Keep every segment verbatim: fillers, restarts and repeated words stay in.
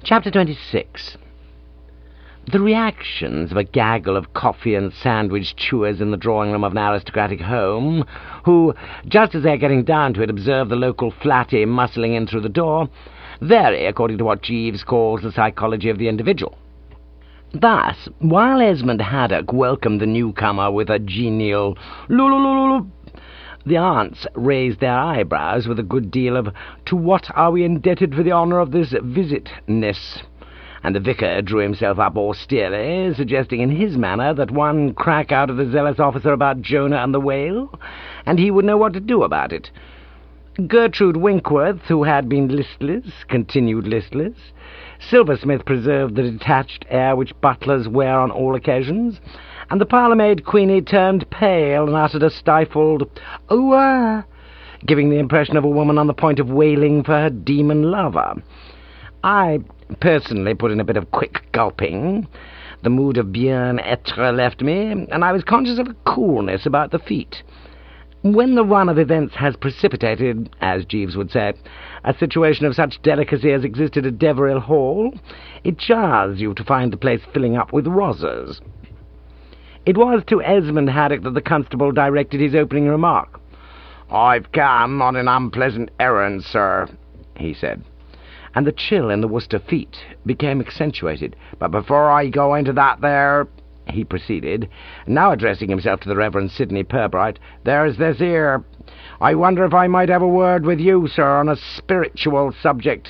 Chapter twenty-six. The reactions of a gaggle of coffee and sandwich chewers in the drawing-room of an aristocratic home, who, just as they're getting down to it, observe the local flatty muscling in through the door, vary according to what Jeeves calls the psychology of the individual. Thus, while Esmond Haddock welcomed the newcomer with a genial "Lulululu," the aunts raised their eyebrows with a good deal of "To what are we indebted for the honour of this visit-ness?" And the vicar drew himself up austerely, suggesting in his manner that one crack out of the zealous officer about Jonah and the whale, and he would know what to do about it. Gertrude Winkworth, who had been listless, continued listless. Silversmith preserved the detached air which butlers wear on all occasions, and the parlour-maid Queenie turned pale and uttered a stifled "Oh, ah," giving the impression of a woman on the point of wailing for her demon lover. I personally put in a bit of quick gulping. The mood of bien-être left me, and I was conscious of a coolness about the feet. When the run of events has precipitated, as Jeeves would say, a situation of such delicacy as existed at Deverill Hall, it jars you to find the place filling up with rozzers. It was to Esmond Haddock that the constable directed his opening remark. "I've come on an unpleasant errand, sir," he said, and the chill in the Worcester feet became accentuated. "But before I go into that there," he proceeded, now addressing himself to the Reverend Sidney Pirbright, "there's this here. I wonder if I might have a word with you, sir, on a spiritual subject."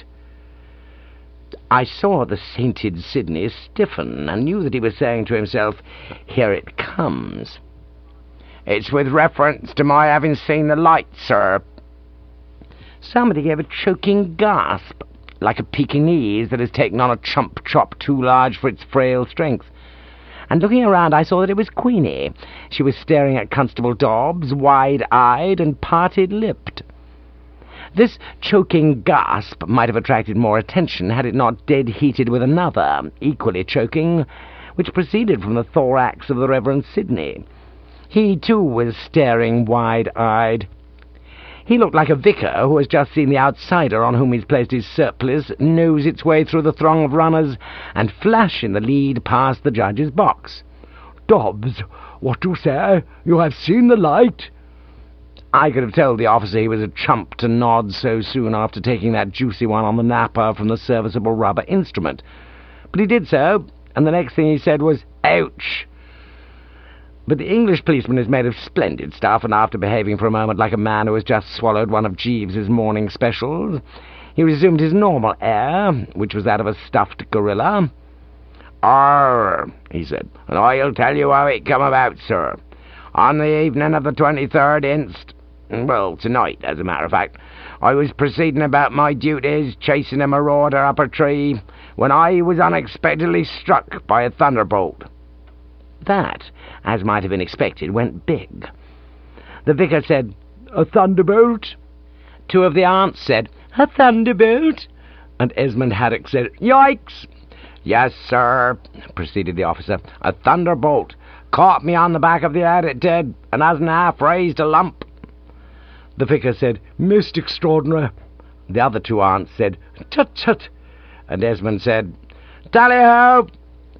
I saw the sainted Sidney stiffen, and knew that he was saying to himself, "Here it comes." "It's with reference to my having seen the light, sir." Somebody gave a choking gasp, like a Pekingese that has taken on a chump-chop too large for its frail strength. And looking around, I saw that it was Queenie. She was staring at Constable Dobbs, wide-eyed and parted-lipped. This choking gasp might have attracted more attention had it not dead-heated with another, equally choking, which proceeded from the thorax of the Reverend Sidney. He, too, was staring wide-eyed. He looked like a vicar who has just seen the outsider on whom he's placed his surplice nose its way through the throng of runners and flash in the lead past the judge's box. "Dobbs, what do you say? You have seen the light?" I could have told the officer he was a chump to nod so soon after taking that juicy one on the napper from the serviceable rubber instrument. But he did so, and the next thing he said was, "Ouch!" But the English policeman is made of splendid stuff, and after behaving for a moment like a man who has just swallowed one of Jeeves's morning specials, he resumed his normal air, which was that of a stuffed gorilla. "Arr," he said, "and I'll tell you how it come about, sir. On the evening of the twenty-third inst, well, tonight, as a matter of fact, I was proceeding about my duties, chasing a marauder up a tree, when I was unexpectedly struck by a thunderbolt." That, as might have been expected, went big. The vicar said, "A thunderbolt?" Two of the aunts said, "A thunderbolt?" And Esmond Haddock said, "Yikes!" "Yes, sir," proceeded the officer, "a thunderbolt. Caught me on the back of the head, it did, and hasn't half raised a lump." The vicar said, "Most extraordinary." The other two aunts said, "Tut, tut," and Esmond said, "Tally-ho!"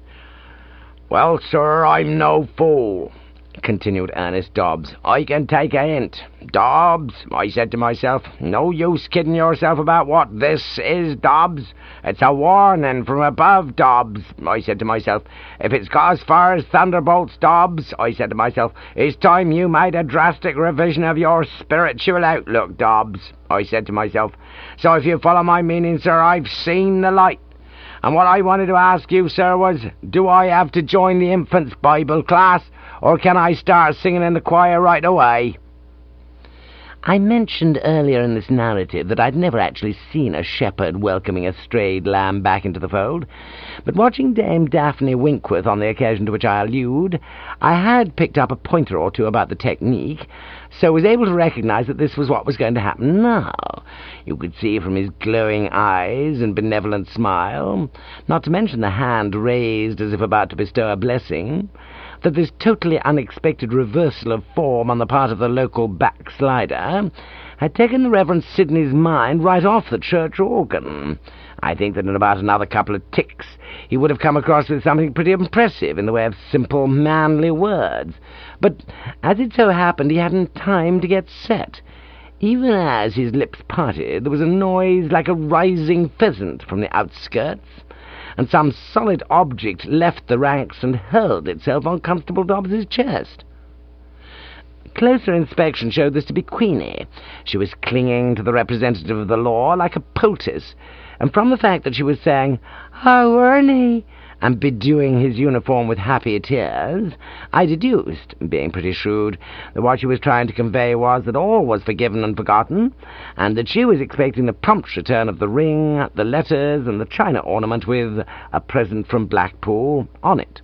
"Well, sir, I'm no fool," continued Ernest Dobbs. "I can take a hint. Dobbs," I said to myself, "no use kidding yourself about what this is, Dobbs. It's a warning from above, Dobbs," I said to myself. "If it's got as far as thunderbolts, Dobbs," I said to myself, "it's time you made a drastic revision of your spiritual outlook, Dobbs," I said to myself. "So if you follow my meaning, sir, I've seen the light. And what I wanted to ask you, sir, was, do I have to join the infants' Bible class, or can I start singing in the choir right away?" I mentioned earlier in this narrative that I'd never actually seen a shepherd welcoming a strayed lamb back into the fold, but watching Dame Daphne Winkworth on the occasion to which I allude, I had picked up a pointer or two about the technique, so was able to recognize that this was what was going to happen now. You could see from his glowing eyes and benevolent smile, not to mention the hand raised as if about to bestow a blessing, that this totally unexpected reversal of form on the part of the local backslider had taken the Reverend Sidney's mind right off the church organ. I think that in about another couple of ticks he would have come across with something pretty impressive in the way of simple, manly words. But as it so happened, he hadn't time to get set. Even as his lips parted, there was a noise like a rising pheasant from the outskirts, and some solid object left the ranks and hurled itself on Constable Dobbs's chest. Closer inspection showed this to be Queenie. She was clinging to the representative of the law like a poultice, and from the fact that she was saying, "Oh, Ernie," and bedewing his uniform with happy tears, I deduced, being pretty shrewd, that what she was trying to convey was that all was forgiven and forgotten, and that she was expecting the prompt return of the ring, the letters, and the china ornament with "a present from Blackpool" on it.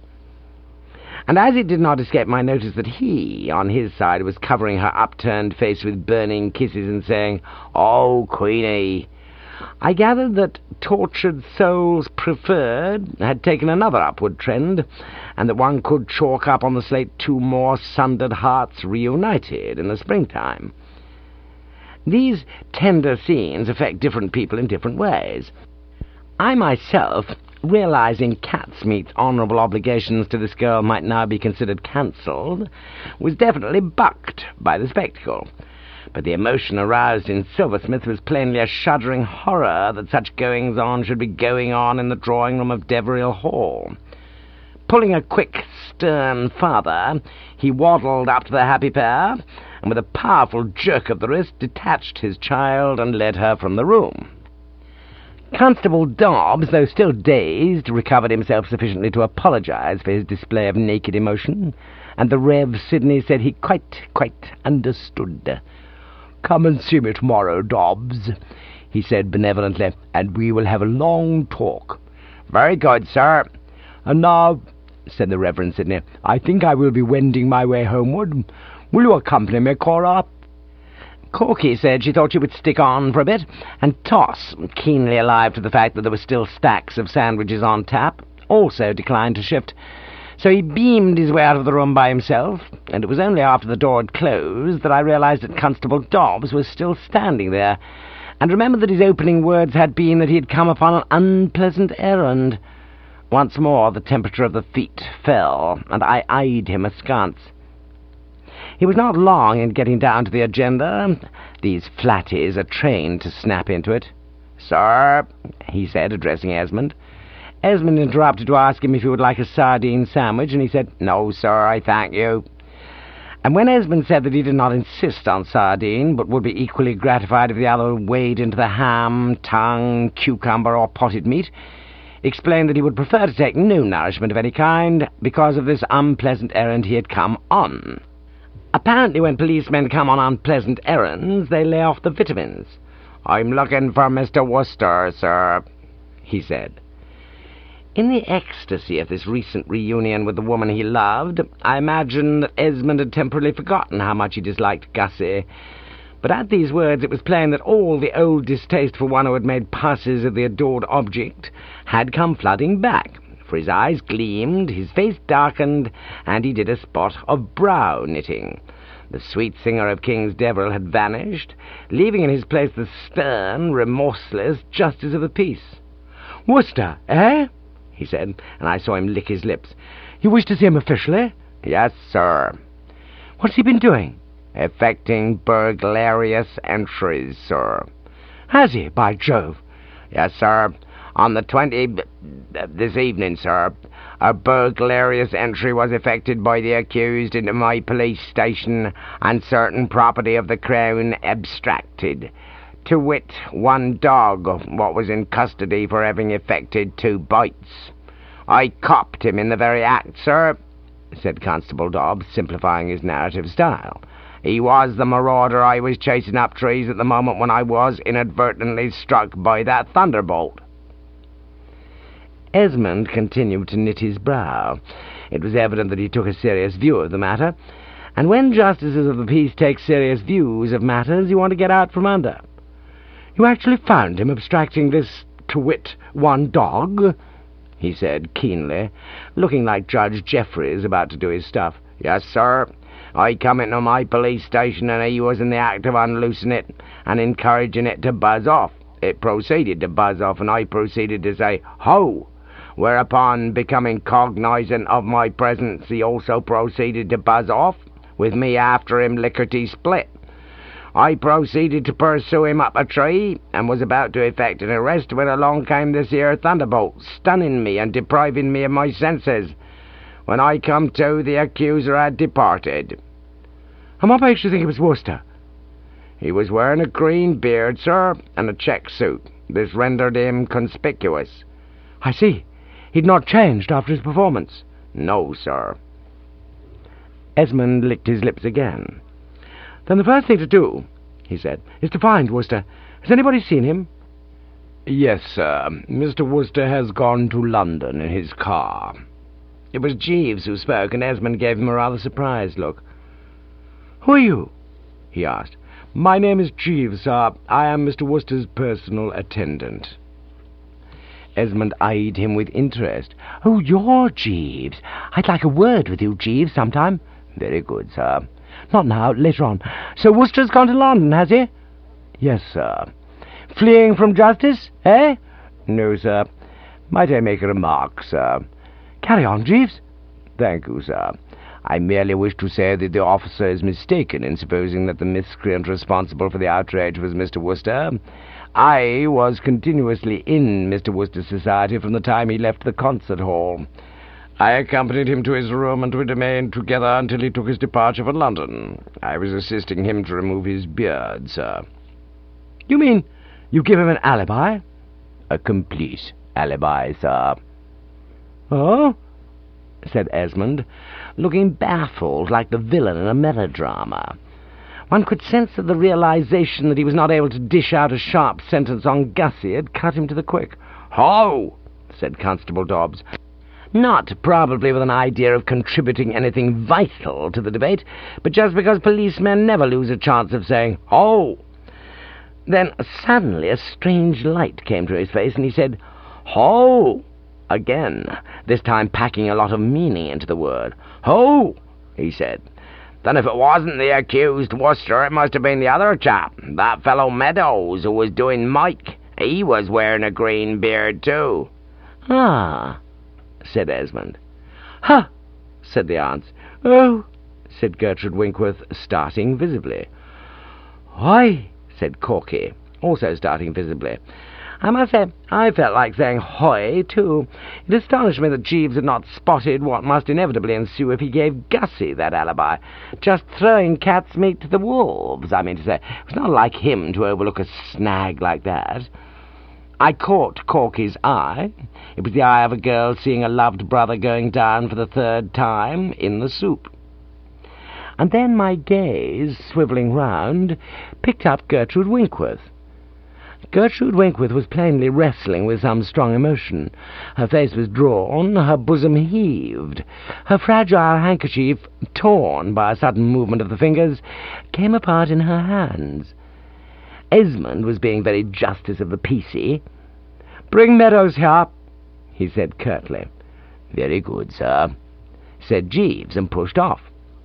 And as it did not escape my notice that he, on his side, was covering her upturned face with burning kisses and saying, "Oh, Queenie," I gathered that Tortured Souls Preferred had taken another upward trend, and that one could chalk up on the slate two more sundered hearts reunited in the springtime. These tender scenes affect different people in different ways. I myself, realizing Catsmeat's honourable obligations to this girl might now be considered cancelled, was definitely bucked by the spectacle. But the emotion aroused in Silversmith was plainly a shuddering horror that such goings-on should be going on in the drawing-room of Deverill Hall. Pulling a quick, stern father, he waddled up to the happy pair, and with a powerful jerk of the wrist detached his child and led her from the room. Constable Dobbs, though still dazed, recovered himself sufficiently to apologize for his display of naked emotion, and the Rev Sidney said he quite, quite understood. "Come and see me tomorrow, Dobbs," he said benevolently, "and we will have a long talk." "Very good, sir." "And now," said the Reverend Sidney, "I think I will be wending my way homeward. Will you accompany me, Cora?" Corky said she thought she would stick on for a bit, and Toss, keenly alive to the fact that there were still stacks of sandwiches on tap, also declined to shift. So he beamed his way out of the room by himself, and it was only after the door had closed that I realized that Constable Dobbs was still standing there, and remembered that his opening words had been that he had come upon an unpleasant errand. Once more the temperature of the feet fell, and I eyed him askance. He was not long in getting down to the agenda. These flatties are trained to snap into it. "Sir," he said, addressing Esmond. Esmond interrupted to ask him if he would like a sardine sandwich, and he said, "No, sir, I thank you." And when Esmond said that he did not insist on sardine, but would be equally gratified if the other weighed into the ham, tongue, cucumber, or potted meat, explained that he would prefer to take no nourishment of any kind because of this unpleasant errand he had come on. Apparently when policemen come on unpleasant errands, they lay off the vitamins. "I'm looking for Mister Wooster, sir," he said. In the ecstasy of this recent reunion with the woman he loved, I imagined that Esmond had temporarily forgotten how much he disliked Gussie. But at these words it was plain that all the old distaste for one who had made passes of the adored object had come flooding back, for his eyes gleamed, his face darkened, and he did a spot of brow knitting. The sweet singer of King's Deverill had vanished, leaving in his place the stern, remorseless justice of the peace. "Wooster, eh?" he said, and I saw him lick his lips. "You wish to see him officially?" "Yes, sir." "What's he been doing?" "Effecting burglarious entries, sir." "Has he, by Jove?" "Yes, sir. On the twenty... this evening, sir, a burglarious entry was effected by the accused into my police station, and certain property of the Crown abstracted. To wit, one dog, what was in custody for having effected two bites. I copped him in the very act, sir," said Constable Dobbs, simplifying his narrative style. "He was the marauder I was chasing up trees at the moment when I was inadvertently struck by that thunderbolt." Esmond continued to knit his brow. It was evident that he took a serious view of the matter, and when justices of the peace take serious views of matters, you want to get out from under. "You actually found him abstracting this, to wit, one dog?" he said keenly, looking like Judge Jeffreys about to do his stuff. "Yes, sir. I come into my police station and he was in the act of unloosing it and encouraging it to buzz off. It proceeded to buzz off, and I proceeded to say, "Ho!" Whereupon, becoming cognizant of my presence, he also proceeded to buzz off, with me after him lickety-split. I proceeded to pursue him up a tree, and was about to effect an arrest when along came this here thunderbolt, stunning me and depriving me of my senses. When I come to, the accuser had departed. And what makes you think it was Wooster? He was wearing a green beard, sir, and a check suit. This rendered him conspicuous. I see. He'd not changed after his performance? No, sir. Esmond licked his lips again. Then the first thing to do, he said, is to find Wooster. Has anybody seen him? Yes, sir. Mister Wooster has gone to London in his car. It was Jeeves who spoke, and Esmond gave him a rather surprised look. Who are you? He asked. My name is Jeeves, sir. I am Mister Wooster's personal attendant. Esmond eyed him with interest. Oh, you're Jeeves. I'd like a word with you, Jeeves, sometime. Very good, sir. Not now, later on. So Wooster's gone to London, has he? Yes, sir. Fleeing from justice, eh? No, sir. Might I make a remark, sir? Carry on, Jeeves. Thank you, sir. I merely wish to say that the officer is mistaken in supposing that the miscreant responsible for the outrage was Mister Wooster. I was continuously in Mister Wooster's society from the time he left the concert hall. I accompanied him to his room, and we remained together until he took his departure for London. I was assisting him to remove his beard, sir. You mean you give him an alibi? A complete alibi, sir. Oh? Said Esmond, looking baffled like the villain in a melodrama. One could sense that the realization that he was not able to dish out a sharp sentence on Gussie had cut him to the quick. "Ho!" said Constable Dobbs, not probably with an idea of contributing anything vital to the debate, but just because policemen never lose a chance of saying, "Ho!" Then suddenly a strange light came to his face, and he said, "Ho!" again, this time packing a lot of meaning into the word. "Ho!" he said. "Then if it wasn't the accused Wooster, it must have been the other chap, that fellow Meadows, who was doing Mike. He was wearing a green beard, too." "Ah," said Esmond. "Huh," said the aunts. "Oh," said Gertrude Winkworth, starting visibly. "Why," said Corky, also starting visibly. I must say, I felt like saying "Hoy," too. It astonished me that Jeeves had not spotted what must inevitably ensue if he gave Gussie that alibi. Just throwing cat's meat to the wolves, I mean to say. It was not like him to overlook a snag like that. I caught Corky's eye. It was the eye of a girl seeing a loved brother going down for the third time in the soup. And then my gaze, swivelling round, picked up Gertrude Winkworth. Gertrude Winkworth was plainly wrestling with some strong emotion. Her face was drawn, her bosom heaved. Her fragile handkerchief, torn by a sudden movement of the fingers, came apart in her hands. Esmond was being very justice of the peace. "Bring Meadows here," he said curtly. "Very good, sir," said Jeeves, and pushed off.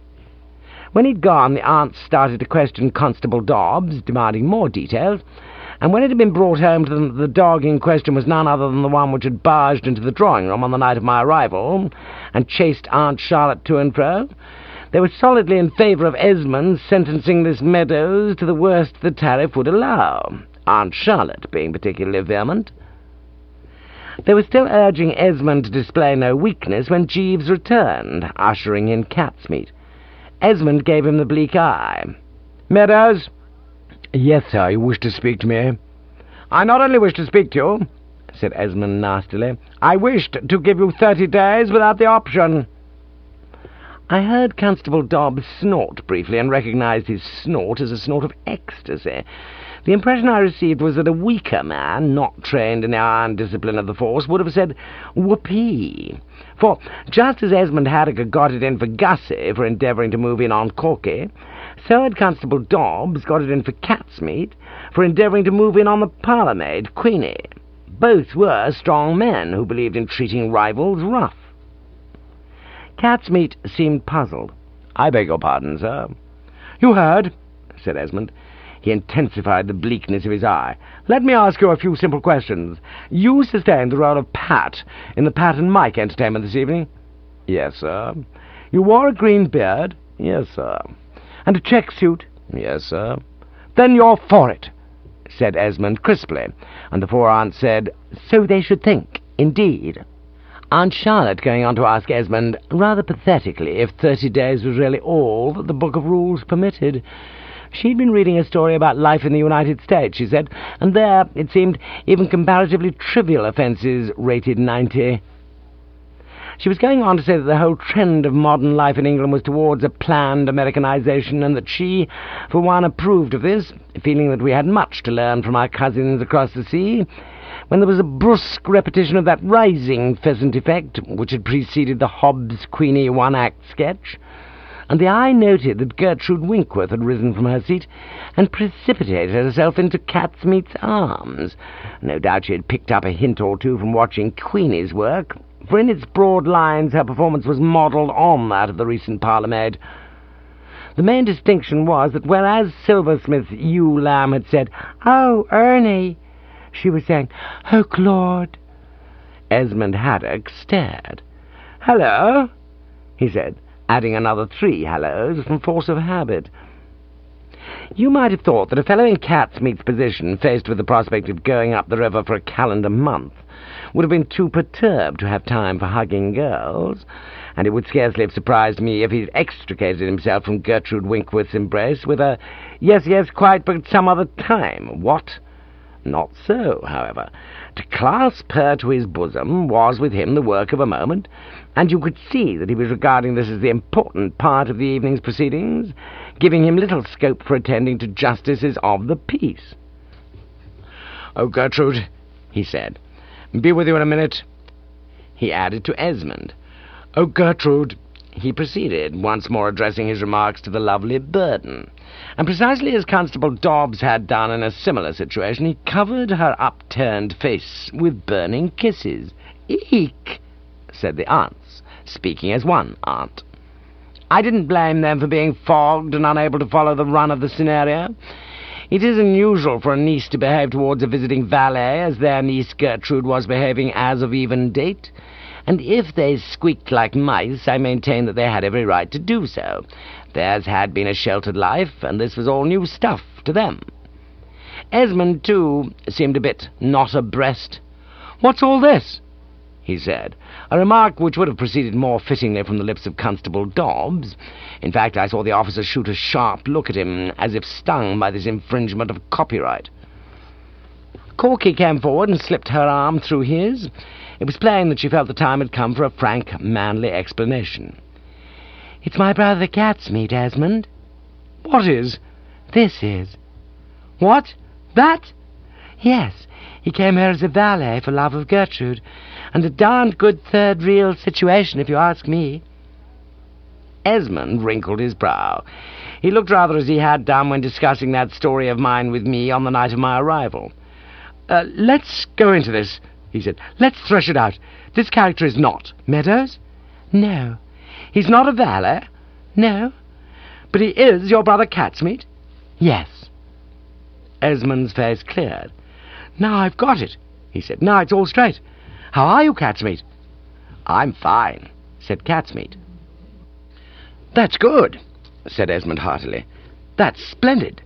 When he'd gone, the aunts started to question Constable Dobbs, demanding more details, and when it had been brought home to them that the dog in question was none other than the one which had barged into the drawing-room on the night of my arrival, and chased Aunt Charlotte to and fro, they were solidly in favour of Esmond sentencing this Meadows to the worst the tariff would allow, Aunt Charlotte being particularly vehement. They were still urging Esmond to display no weakness when Jeeves returned, ushering in cat's meat. Esmond gave him the bleak eye. "Meadows?" "Yes, sir, you wish to speak to me?" "I not only wish to speak to you," said Esmond nastily, "I wished to give you thirty days without the option." I heard Constable Dobbs snort briefly, and recognized his snort as a snort of ecstasy. The impression I received was that a weaker man, not trained in the iron discipline of the force, would have said whoopee. For, just as Esmond Haddock got it in for Gussie for endeavouring to move in on Corky, so had Constable Dobbs got it in for Catsmeat for endeavouring to move in on the parlour-maid, Queenie. Both were strong men who believed in treating rivals rough. Catsmeat seemed puzzled. I beg your pardon, sir. You heard, said Esmond. He intensified the bleakness of his eye. Let me ask you a few simple questions. You sustained the role of Pat in the Pat and Mike entertainment this evening? Yes, sir. You wore a green beard? Yes, sir. And a check suit? Yes, sir. Then you're for it, said Esmond crisply, and the four aunts said, So they should think, indeed. Aunt Charlotte going on to ask Esmond, rather pathetically, if thirty days was really all that the Book of Rules permitted. She'd been reading a story about life in the United States, she said, and there, it seemed, even comparatively trivial offences rated ninety. She was going on to say that the whole trend of modern life in England was towards a planned Americanization, and that she, for one, approved of this, feeling that we had much to learn from our cousins across the sea, when there was a brusque repetition of that rising pheasant effect which had preceded the Hobbes-Queenie one-act sketch, and the eye noted that Gertrude Winkworth had risen from her seat and precipitated herself into Catsmeat's arms. No doubt she had picked up a hint or two from watching Queenie's work, for in its broad lines her performance was modelled on that of the recent parlour-maid. The main distinction was that whereas Silversmith's Ewe Lamb had said, "Oh, Ernie," she was saying, "Oh, Claude." Esmond Haddock stared. "Hello," he said, adding another three hellos from force of habit. You might have thought that a fellow in Catsmeat's position, faced with the prospect of going up the river for a calendar month, would have been too perturbed to have time for hugging girls, and it would scarcely have surprised me if he'd extricated himself from Gertrude Winkworth's embrace with a, "Yes, yes, quite, but some other time." What? Not so, however. To clasp her to his bosom was with him the work of a moment, and you could see that he was regarding this as the important part of the evening's proceedings, giving him little scope for attending to justices of the peace. "Oh, Gertrude," he said, "be with you in a minute." He added to Esmond, "Oh, Gertrude," he proceeded, once more addressing his remarks to the lovely Burden, and precisely as Constable Dobbs had done in a similar situation, he covered her upturned face with burning kisses. "Eek," said the aunts, speaking as one aunt. I didn't blame them for being fogged and unable to follow the run of the scenario. It is unusual for a niece to behave towards a visiting valet as their niece Gertrude was behaving as of even date, and if they squeaked like mice, I maintain that they had every right to do so. Theirs had been a sheltered life, and this was all new stuff to them. Esmond, too, seemed a bit not abreast. "What's all this?" he said, a remark which would have proceeded more fittingly from the lips of Constable Dobbs. In fact, I saw the officer shoot a sharp look at him, as if stung by this infringement of copyright. Corky came forward and slipped her arm through his. It was plain that she felt the time had come for a frank, manly explanation. "It's my brother Catsmeat, Esmond." "What is?" "This is." "What? That?" "Yes, he came here as a valet for love of Gertrude, and a darned good third reel situation, if you ask me." Esmond wrinkled his brow. He looked rather as he had done when discussing that story of mine with me on the night of my arrival. Uh, let's go into this," he said. "Let's thresh it out. This character is not Meadows?" "No." "He's not a valet?" "No." "But he is your brother Catsmeat?" "Yes." Esmond's face cleared. "Now I've got it," he said. "Now it's all straight. How are you, Catsmeat?" "I'm fine," said Catsmeat. "That's good," said Esmond heartily. "That's splendid."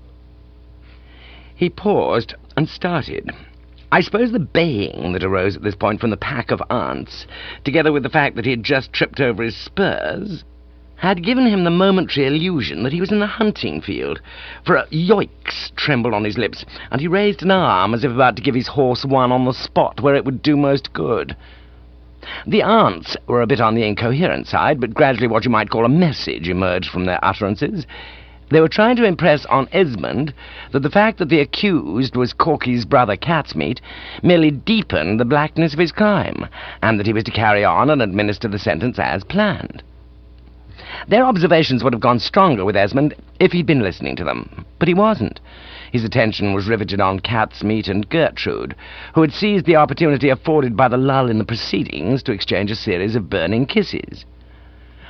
He paused and started. I suppose the baying that arose at this point from the pack of aunts, together with the fact that he had just tripped over his spurs, had given him the momentary illusion that he was in the hunting field, for a yoicks trembled on his lips, and he raised an arm as if about to give his horse one on the spot where it would do most good. The aunts were a bit on the incoherent side, but gradually what you might call a message emerged from their utterances. They were trying to impress on Esmond that the fact that the accused was Corky's brother Catsmeat merely deepened the blackness of his crime, and that he was to carry on and administer the sentence as planned. Their observations would have gone stronger with Esmond if he'd been listening to them, but he wasn't. His attention was riveted on Catsmeat and Gertrude, who had seized the opportunity afforded by the lull in the proceedings to exchange a series of burning kisses.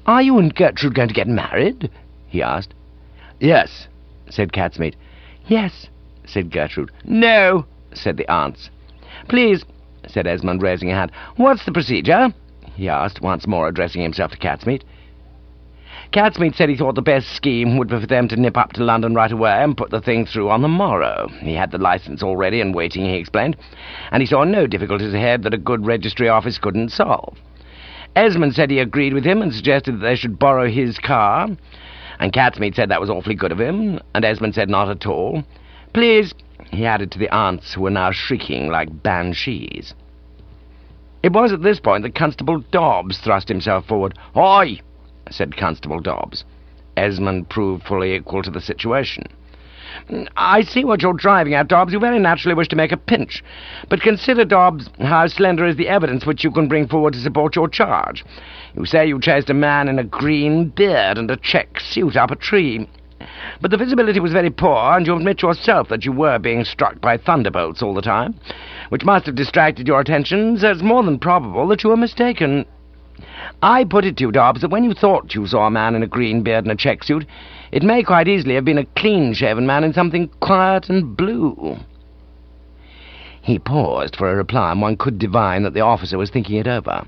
"Are you and Gertrude going to get married?" he asked. "Yes," said Catsmeat. "Yes," said Gertrude. "No," said the aunts. "Please," said Esmond, raising a hand, "what's the procedure?" he asked, once more addressing himself to Catsmeat. Catsmeat said he thought the best scheme would be for them to nip up to London right away and put the thing through on the morrow. He had the licence already and waiting, he explained, and he saw no difficulties ahead that a good registry office couldn't solve. Esmond said he agreed with him and suggested that they should borrow his car, and Catsmeat said that was awfully good of him, and Esmond said not at all. "Please," he added to the aunts, who were now shrieking like banshees. It was at this point that Constable Dobbs thrust himself forward. "Oi!" said Constable Dobbs. Esmond proved fully equal to the situation. "I see what you're driving at, Dobbs. You very naturally wish to make a pinch. But consider, Dobbs, how slender is the evidence which you can bring forward to support your charge. You say you chased a man in a green beard and a check suit up a tree. But the visibility was very poor, and you admit yourself that you were being struck by thunderbolts all the time, which must have distracted your attention, so it's more than probable that you were mistaken. I put it to you, Dobbs, that when you thought you saw a man in a green beard and a check suit, it may quite easily have been a clean-shaven man in something quiet and blue." He paused for a reply, and one could divine that the officer was thinking it over.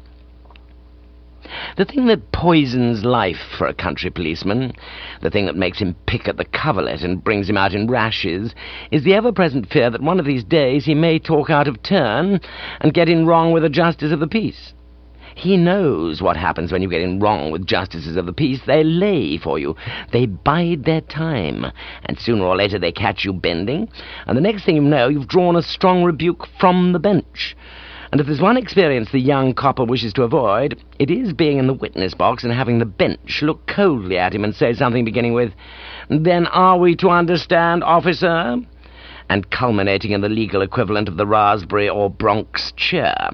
The thing that poisons life for a country policeman, the thing that makes him pick at the coverlet and brings him out in rashes, is the ever-present fear that one of these days he may talk out of turn and get in wrong with a justice of the peace. He knows what happens when you get in wrong with justices of the peace. They lay for you. They bide their time. And sooner or later they catch you bending, and the next thing you know, you've drawn a strong rebuke from the bench. And if there's one experience the young copper wishes to avoid, it is being in the witness box and having the bench look coldly at him and say something beginning with, "Then are we to understand, officer?" and culminating in the legal equivalent of the raspberry or Bronx cheer.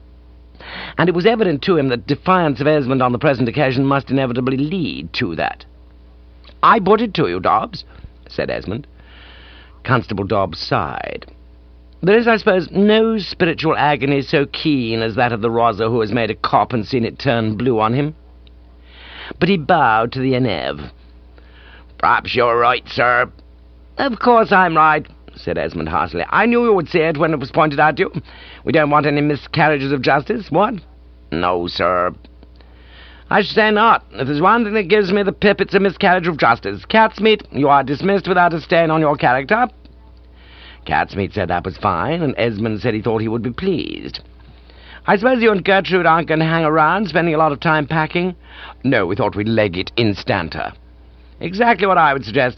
And it was evident to him that defiance of Esmond on the present occasion must inevitably lead to that. "I put it to you, Dobbs," said Esmond. Constable Dobbs sighed. There is, I suppose, no spiritual agony so keen as that of the roser who has made a cop and seen it turn blue on him. But he bowed to the Enev. "Perhaps you're right, sir." "Of course I'm right," said Esmond heartily. "I knew you would see it when it was pointed out to you. We don't want any miscarriages of justice, what?" "No, sir." "I should say not. If there's one thing that gives me the pip, it's a miscarriage of justice. Catsmeat, you are dismissed without a stain on your character." Catsmeat said that was fine, and Esmond said he thought he would be pleased. "I suppose you and Gertrude aren't going to hang around, spending a lot of time packing?" "No, we thought we'd leg it instanter." "Exactly what I would suggest."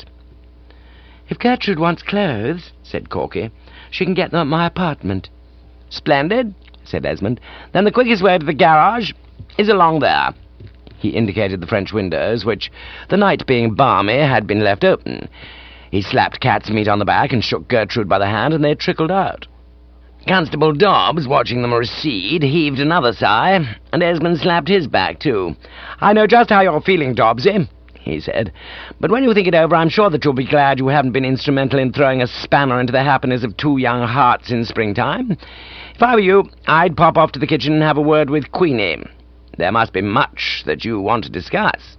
"If Gertrude wants clothes," said Corky, "she can get them at my apartment." "Splendid," said Esmond. "Then the quickest way to the garage is along there." He indicated the French windows, which, the night being balmy, had been left open. He slapped Catsmeat on the back and shook Gertrude by the hand, and they trickled out. Constable Dobbs, watching them recede, heaved another sigh, and Esmond slapped his back too. "I know just how you're feeling, Dobbsy," he said, "but when you think it over, I'm sure that you'll be glad you haven't been instrumental in throwing a spanner into the happiness of two young hearts in springtime. If I were you, I'd pop off to the kitchen and have a word with Queenie. There must be much that you want to discuss."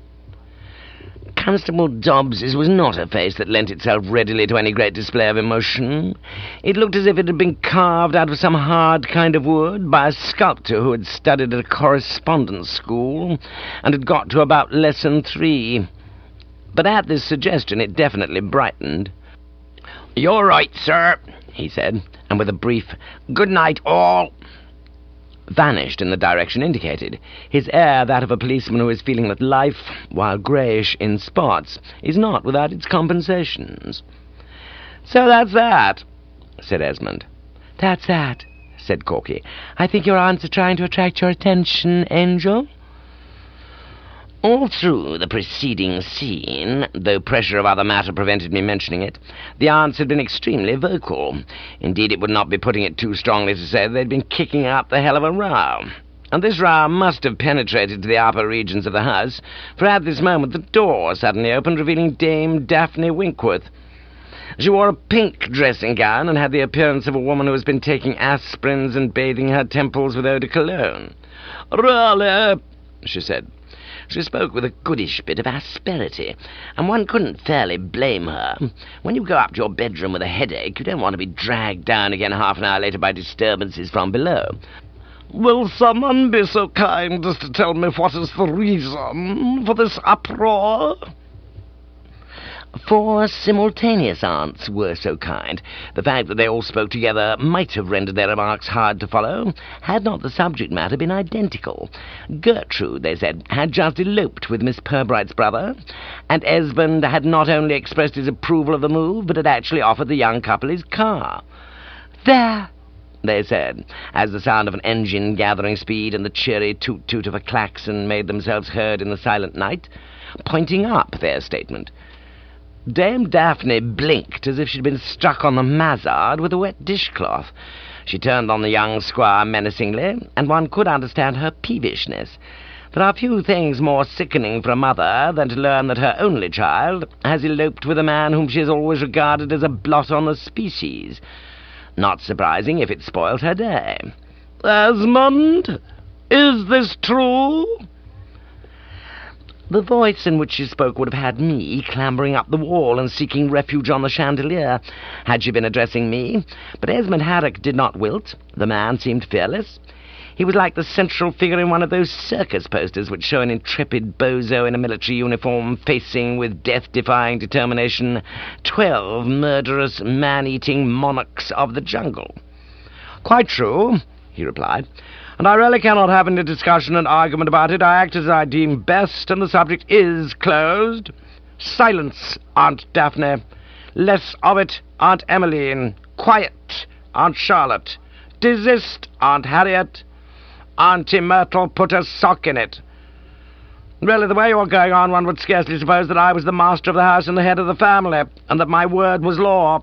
Constable Dobbs's was not a face that lent itself readily to any great display of emotion. It looked as if it had been carved out of some hard kind of wood by a sculptor who had studied at a correspondence school and had got to about lesson three. But at this suggestion it definitely brightened. "You're right, sir," he said, and with a brief "Good night, all," vanished in the direction indicated, his air that of a policeman who is feeling that life, while greyish in spots, is not without its compensations. "So that's that," said Esmond. "That's that," said Corky. "I think your aunts are trying to attract your attention, Angel." All through the preceding scene, though pressure of other matter prevented me mentioning it, the aunts had been extremely vocal. Indeed, it would not be putting it too strongly to say that they'd been kicking up the hell of a row. And this row must have penetrated to the upper regions of the house, for at this moment the door suddenly opened, revealing Dame Daphne Winkworth. She wore a pink dressing-gown and had the appearance of a woman who has been taking aspirins and bathing her temples with eau de cologne. "Really," she said, She spoke with a goodish bit of asperity, and one couldn't fairly blame her. When you go up to your bedroom with a headache, you don't want to be dragged down again half an hour later by disturbances from below. "Will someone be so kind as to tell me what is the reason for this uproar?" Four simultaneous aunts were so kind. The fact that they all spoke together might have rendered their remarks hard to follow, had not the subject matter been identical. Gertrude, they said, had just eloped with Miss Pirbright's brother, and Esmond had not only expressed his approval of the move, but had actually offered the young couple his car. "There," they said, as the sound of an engine gathering speed and the cheery toot-toot of a klaxon made themselves heard in the silent night, pointing up their statement. Dame Daphne blinked as if she'd been struck on the mazzard with a wet dishcloth. She turned on the young squire menacingly, and one could understand her peevishness. There are few things more sickening for a mother than to learn that her only child has eloped with a man whom she has always regarded as a blot on the species. Not surprising if it spoilt her day. "Esmond, is this true?" The voice in which she spoke would have had me clambering up the wall and seeking refuge on the chandelier, had she been addressing me, but Esmond Haddock did not wilt. The man seemed fearless. He was like the central figure in one of those circus posters which show an intrepid bozo in a military uniform facing, with death-defying determination, twelve murderous, man-eating monarchs of the jungle. "Quite true," he replied, "and I really cannot have any discussion and argument about it. I act as I deem best, and the subject is closed. Silence, Aunt Daphne. Less of it, Aunt Emmeline. Quiet, Aunt Charlotte. Desist, Aunt Harriet. Auntie Myrtle, put a sock in it. Really, the way you're going on, one would scarcely suppose that I was the master of the house and the head of the family, and that my word was law.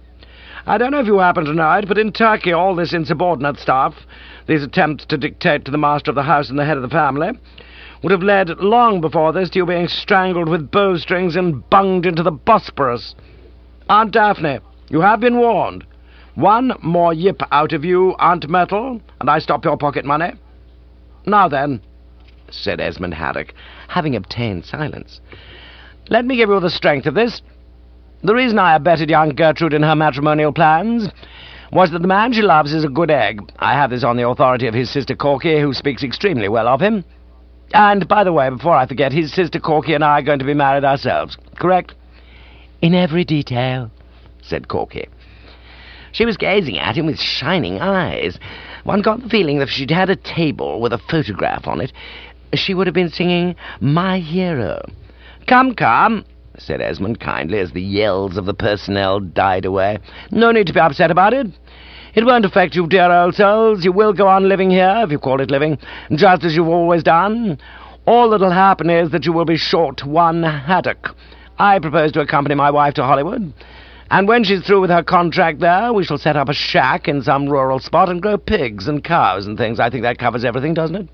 I don't know if you happen to know it, but in Turkey all this insubordinate stuff, these attempts to dictate to the master of the house and the head of the family, would have led long before this to you being strangled with bowstrings and bunged into the Bosporus. Aunt Daphne, you have been warned. One more yip out of you, Aunt Myrtle, and I stop your pocket money. Now then," said Esmond Haddock, having obtained silence, "let me give you the strength of this. The reason I abetted young Gertrude in her matrimonial plans was that the man she loves is a good egg. I have this on the authority of his sister Corky, who speaks extremely well of him. And, by the way, before I forget, his sister Corky and I are going to be married ourselves, correct?" "In every detail," said Corky. She was gazing at him with shining eyes. One got the feeling that if she'd had a table with a photograph on it, she would have been singing "My Hero." "Come, come," said Esmond kindly, as the yells of the personnel died away. "No need to be upset about it. It won't affect you, dear old souls. You will go on living here, if you call it living, just as you've always done. All that'll happen is that you will be short one haddock. I propose to accompany my wife to Hollywood, and when she's through with her contract there, we shall set up a shack in some rural spot and grow pigs and cows and things. I think that covers everything, doesn't it?"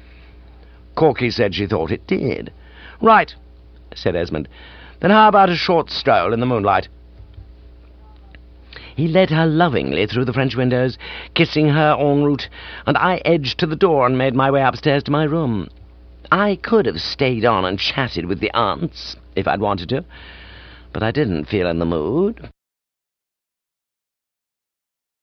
Corky said she thought it did. "Right," said Esmond. "Then how about a short stroll in the moonlight?" He led her lovingly through the French windows, kissing her en route, and I edged to the door and made my way upstairs to my room. I could have stayed on and chatted with the aunts, if I'd wanted to, but I didn't feel in the mood.